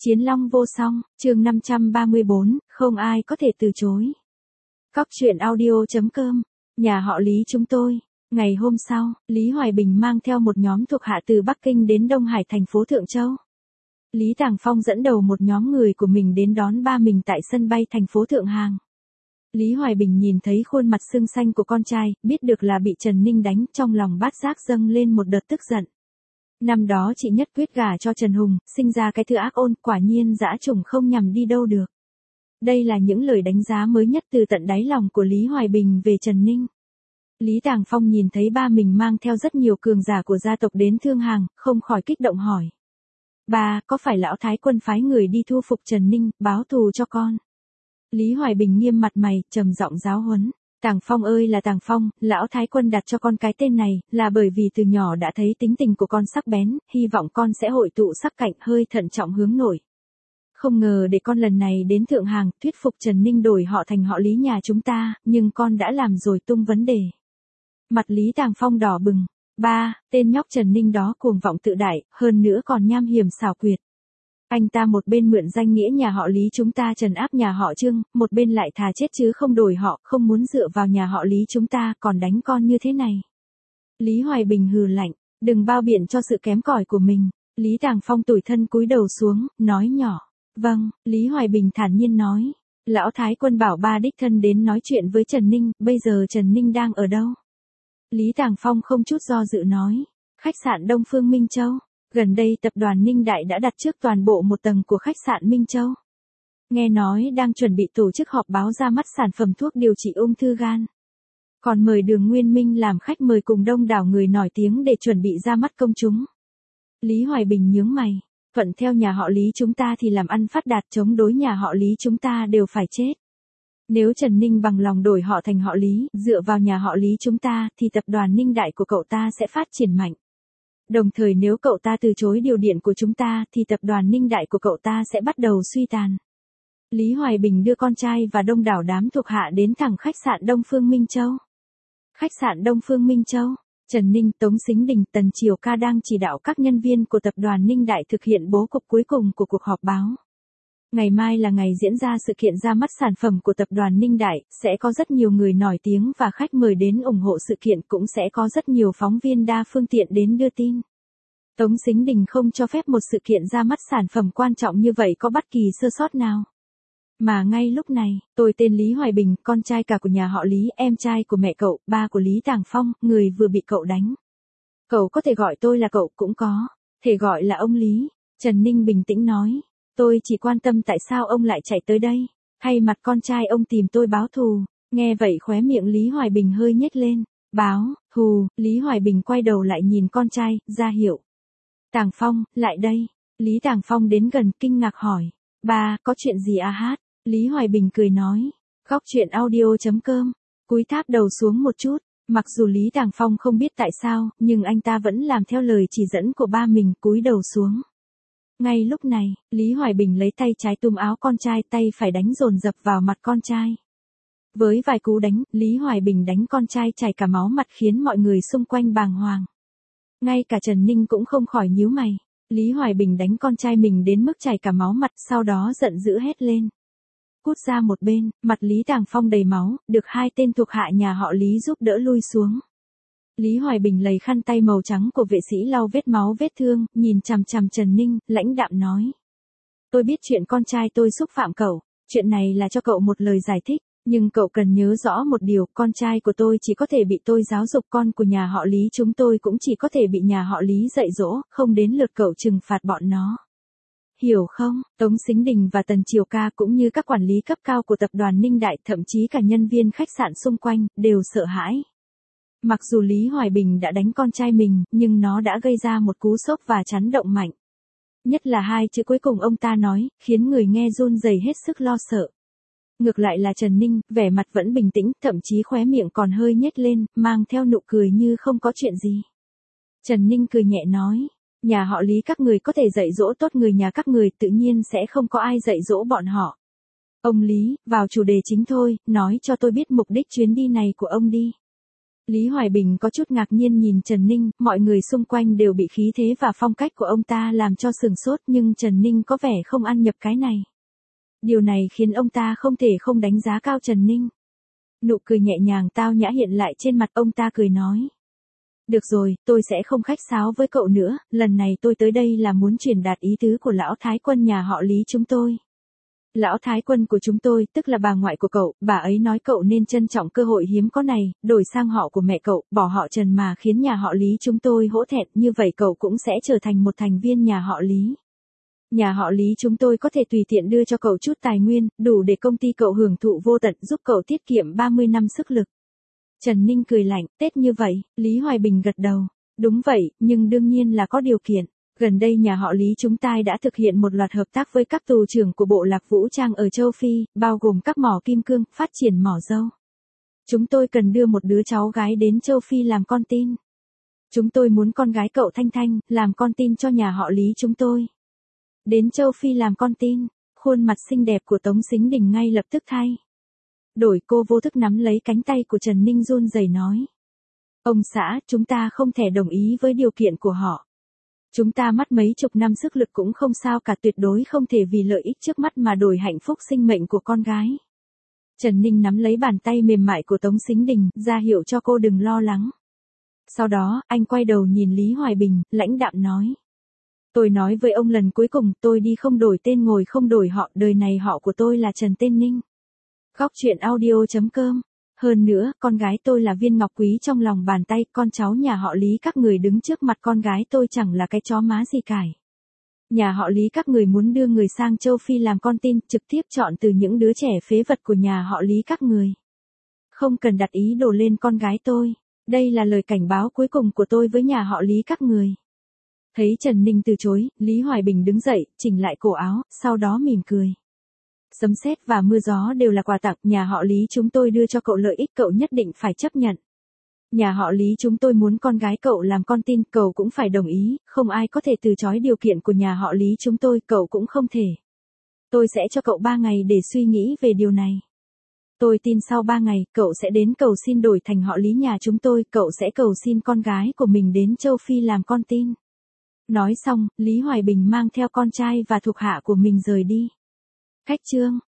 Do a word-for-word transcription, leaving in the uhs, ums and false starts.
Chiến long vô song, chương năm trăm ba mươi bốn, không ai có thể từ chối. Cóc truyện audio.com, nhà họ Lý chúng tôi. Ngày hôm sau, Lý Hoài Bình mang theo một nhóm thuộc hạ từ Bắc Kinh đến Đông Hải thành phố Thượng Châu. Lý Tàng Phong dẫn đầu một nhóm người của mình đến đón ba mình tại sân bay thành phố Thượng Hàng. Lý Hoài Bình nhìn thấy khuôn mặt sưng xanh của con trai, biết được là bị Trần Ninh đánh, trong lòng bát giác dâng lên một đợt tức giận. Năm đó chị nhất quyết gả cho Trần Hùng, sinh ra cái thứ ác ôn, quả nhiên dã chủng không nhằm đi đâu được. Đây là những lời đánh giá mới nhất từ tận đáy lòng của Lý Hoài Bình về Trần Ninh. Lý Tàng Phong nhìn thấy ba mình mang theo rất nhiều cường giả của gia tộc đến Thương Hàng, không khỏi kích động hỏi. Ba, có phải lão thái quân phái người đi thu phục Trần Ninh, báo thù cho con? Lý Hoài Bình nghiêm mặt mày, trầm giọng giáo huấn. Tàng Phong ơi là Tàng Phong, lão thái quân đặt cho con cái tên này, là bởi vì từ nhỏ đã thấy tính tình của con sắc bén, hy vọng con sẽ hội tụ sắc cạnh, hơi thận trọng hướng nội. Không ngờ để con lần này đến Thượng Hàng, thuyết phục Trần Ninh đổi họ thành họ Lý nhà chúng ta, nhưng con đã làm rồi tung vấn đề. Mặt Lý Tàng Phong đỏ bừng. Ba, tên nhóc Trần Ninh đó cuồng vọng tự đại, hơn nữa còn nham hiểm xảo quyệt. Anh ta một bên mượn danh nghĩa nhà họ Lý chúng ta trấn áp nhà họ Trương, một bên lại thà chết chứ không đổi họ, không muốn dựa vào nhà họ Lý chúng ta, còn đánh con như thế này. Lý Hoài Bình hừ lạnh, đừng bao biện cho sự kém cỏi của mình. Lý Tàng Phong tủi thân cúi đầu xuống, nói nhỏ. Vâng, Lý Hoài Bình thản nhiên nói. Lão thái quân bảo ba đích thân đến nói chuyện với Trần Ninh, bây giờ Trần Ninh đang ở đâu? Lý Tàng Phong không chút do dự nói. Khách sạn Đông Phương Minh Châu. Gần đây tập đoàn Ninh Đại đã đặt trước toàn bộ một tầng của khách sạn Minh Châu. Nghe nói đang chuẩn bị tổ chức họp báo ra mắt sản phẩm thuốc điều trị ung thư gan. Còn mời Đường Nguyên Minh làm khách mời cùng đông đảo người nổi tiếng để chuẩn bị ra mắt công chúng. Lý Hoài Bình nhướng mày. Thuận theo nhà họ Lý chúng ta thì làm ăn phát đạt, chống đối nhà họ Lý chúng ta đều phải chết. Nếu Trần Ninh bằng lòng đổi họ thành họ Lý, dựa vào nhà họ Lý chúng ta thì tập đoàn Ninh Đại của cậu ta sẽ phát triển mạnh. Đồng thời nếu cậu ta từ chối điều điện của chúng ta thì tập đoàn Ninh Đại của cậu ta sẽ bắt đầu suy tàn. Lý Hoài Bình đưa con trai và đông đảo đám thuộc hạ đến thẳng khách sạn Đông Phương Minh Châu. Khách sạn Đông Phương Minh Châu, Trần Ninh, Tống Sính Đình, Tần Triều Ca đang chỉ đạo các nhân viên của tập đoàn Ninh Đại thực hiện bố cục cuối cùng của cuộc họp báo. Ngày mai là ngày diễn ra sự kiện ra mắt sản phẩm của tập đoàn Ninh Đại, sẽ có rất nhiều người nổi tiếng và khách mời đến ủng hộ sự kiện, cũng sẽ có rất nhiều phóng viên đa phương tiện đến đưa tin. Tống Sính Đình không cho phép một sự kiện ra mắt sản phẩm quan trọng như vậy có bất kỳ sơ sót nào. Mà ngay lúc này, tôi tên Lý Hoài Bình, con trai cả của nhà họ Lý, em trai của mẹ cậu, ba của Lý Tàng Phong, người vừa bị cậu đánh. Cậu có thể gọi tôi là cậu, cũng có thể gọi là ông Lý. Trần Ninh bình tĩnh nói. Tôi chỉ quan tâm tại sao ông lại chạy tới đây. Thay mặt con trai ông tìm tôi báo thù. Nghe vậy khóe miệng Lý Hoài Bình hơi nhếch lên. Báo, thù, Lý Hoài Bình quay đầu lại nhìn con trai, ra hiệu. Tàng Phong, lại đây. Lý Tàng Phong đến gần kinh ngạc hỏi. Ba, có chuyện gì à hát? Lý Hoài Bình cười nói. Góc truyện audio.com. Cúi tháp đầu xuống một chút. Mặc dù Lý Tàng Phong không biết tại sao, nhưng anh ta vẫn làm theo lời chỉ dẫn của ba mình, cúi đầu xuống. Ngay lúc này, Lý Hoài Bình lấy tay trái túm áo con trai, tay phải đánh dồn dập vào mặt con trai. Với vài cú đánh, Lý Hoài Bình đánh con trai chảy cả máu mặt khiến mọi người xung quanh bàng hoàng. Ngay cả Trần Ninh cũng không khỏi nhíu mày. Lý Hoài Bình đánh con trai mình đến mức chảy cả máu mặt, sau đó giận dữ hét lên. Cút ra một bên, mặt Lý Tàng Phong đầy máu, được hai tên thuộc hạ nhà họ Lý giúp đỡ lui xuống. Lý Hoài Bình lấy khăn tay màu trắng của vệ sĩ lau vết máu vết thương, nhìn chằm chằm Trần Ninh, lãnh đạm nói. Tôi biết chuyện con trai tôi xúc phạm cậu, chuyện này là cho cậu một lời giải thích, nhưng cậu cần nhớ rõ một điều, con trai của tôi chỉ có thể bị tôi giáo dục, con của nhà họ Lý chúng tôi cũng chỉ có thể bị nhà họ Lý dạy dỗ, không đến lượt cậu trừng phạt bọn nó. Hiểu không? Tống Sính Đình và Tần Triều Ca cũng như các quản lý cấp cao của tập đoàn Ninh Đại, thậm chí cả nhân viên khách sạn xung quanh, đều sợ hãi. Mặc dù Lý Hoài Bình đã đánh con trai mình, nhưng nó đã gây ra một cú sốc và chấn động mạnh. Nhất là hai chữ cuối cùng ông ta nói, khiến người nghe run rẩy hết sức lo sợ. Ngược lại là Trần Ninh, vẻ mặt vẫn bình tĩnh, thậm chí khóe miệng còn hơi nhếch lên, mang theo nụ cười như không có chuyện gì. Trần Ninh cười nhẹ nói, nhà họ Lý các người có thể dạy dỗ tốt người nhà các người, tự nhiên sẽ không có ai dạy dỗ bọn họ. Ông Lý, vào chủ đề chính thôi, nói cho tôi biết mục đích chuyến đi này của ông đi. Lý Hoài Bình có chút ngạc nhiên nhìn Trần Ninh, mọi người xung quanh đều bị khí thế và phong cách của ông ta làm cho sừng sốt nhưng Trần Ninh có vẻ không ăn nhập cái này. Điều này khiến ông ta không thể không đánh giá cao Trần Ninh. Nụ cười nhẹ nhàng tao nhã hiện lại trên mặt ông ta cười nói. Được rồi, tôi sẽ không khách sáo với cậu nữa, lần này tôi tới đây là muốn truyền đạt ý tứ của lão thái quân nhà họ Lý chúng tôi. Lão thái quân của chúng tôi, tức là bà ngoại của cậu, bà ấy nói cậu nên trân trọng cơ hội hiếm có này, đổi sang họ của mẹ cậu, bỏ họ Trần mà khiến nhà họ Lý chúng tôi hổ thẹn, như vậy cậu cũng sẽ trở thành một thành viên nhà họ Lý. Nhà họ Lý chúng tôi có thể tùy tiện đưa cho cậu chút tài nguyên, đủ để công ty cậu hưởng thụ vô tận, giúp cậu tiết kiệm ba mươi năm sức lực. Trần Ninh cười lạnh, Tết như vậy, Lý Hoài Bình gật đầu. Đúng vậy, nhưng đương nhiên là có điều kiện. Gần đây nhà họ Lý chúng ta đã thực hiện một loạt hợp tác với các tù trưởng của Bộ Lạc Vũ Trang ở châu Phi, bao gồm các mỏ kim cương, phát triển mỏ dâu. Chúng tôi cần đưa một đứa cháu gái đến châu Phi làm con tin. Chúng tôi muốn con gái cậu Thanh Thanh, làm con tin cho nhà họ Lý chúng tôi. Đến châu Phi làm con tin, khuôn mặt xinh đẹp của Tống Sính Đình ngay lập tức thay đổi, cô vô thức nắm lấy cánh tay của Trần Ninh run rẩy nói. Ông xã, chúng ta không thể đồng ý với điều kiện của họ. Chúng ta mất mấy chục năm sức lực cũng không sao cả, tuyệt đối không thể vì lợi ích trước mắt mà đổi hạnh phúc sinh mệnh của con gái. Trần Ninh nắm lấy bàn tay mềm mại của Tống Sính Đình, ra hiệu cho cô đừng lo lắng. Sau đó, anh quay đầu nhìn Lý Hoài Bình, lãnh đạm nói. Tôi nói với ông lần cuối cùng, tôi đi không đổi tên ngồi không đổi họ, đời này họ của tôi là Trần Tên Ninh. Góc truyện audio chấm com. Hơn nữa, con gái tôi là viên ngọc quý trong lòng bàn tay, con cháu nhà họ Lý các người đứng trước mặt con gái tôi chẳng là cái chó má gì cải. Nhà họ Lý các người muốn đưa người sang châu Phi làm con tin, trực tiếp chọn từ những đứa trẻ phế vật của nhà họ Lý các người. Không cần đặt ý đồ lên con gái tôi. Đây là lời cảnh báo cuối cùng của tôi với nhà họ Lý các người. Thấy Trần Ninh từ chối, Lý Hoài Bình đứng dậy, chỉnh lại cổ áo, sau đó mỉm cười. Sấm sét và mưa gió đều là quà tặng, nhà họ Lý chúng tôi đưa cho cậu lợi ích cậu nhất định phải chấp nhận. Nhà họ Lý chúng tôi muốn con gái cậu làm con tin, cậu cũng phải đồng ý, không ai có thể từ chối điều kiện của nhà họ Lý chúng tôi, cậu cũng không thể. Tôi sẽ cho cậu ba ngày để suy nghĩ về điều này. Tôi tin sau ba ngày, cậu sẽ đến cầu xin đổi thành họ Lý nhà chúng tôi, cậu sẽ cầu xin con gái của mình đến châu Phi làm con tin. Nói xong, Lý Hoài Bình mang theo con trai và thuộc hạ của mình rời đi. Khách trương.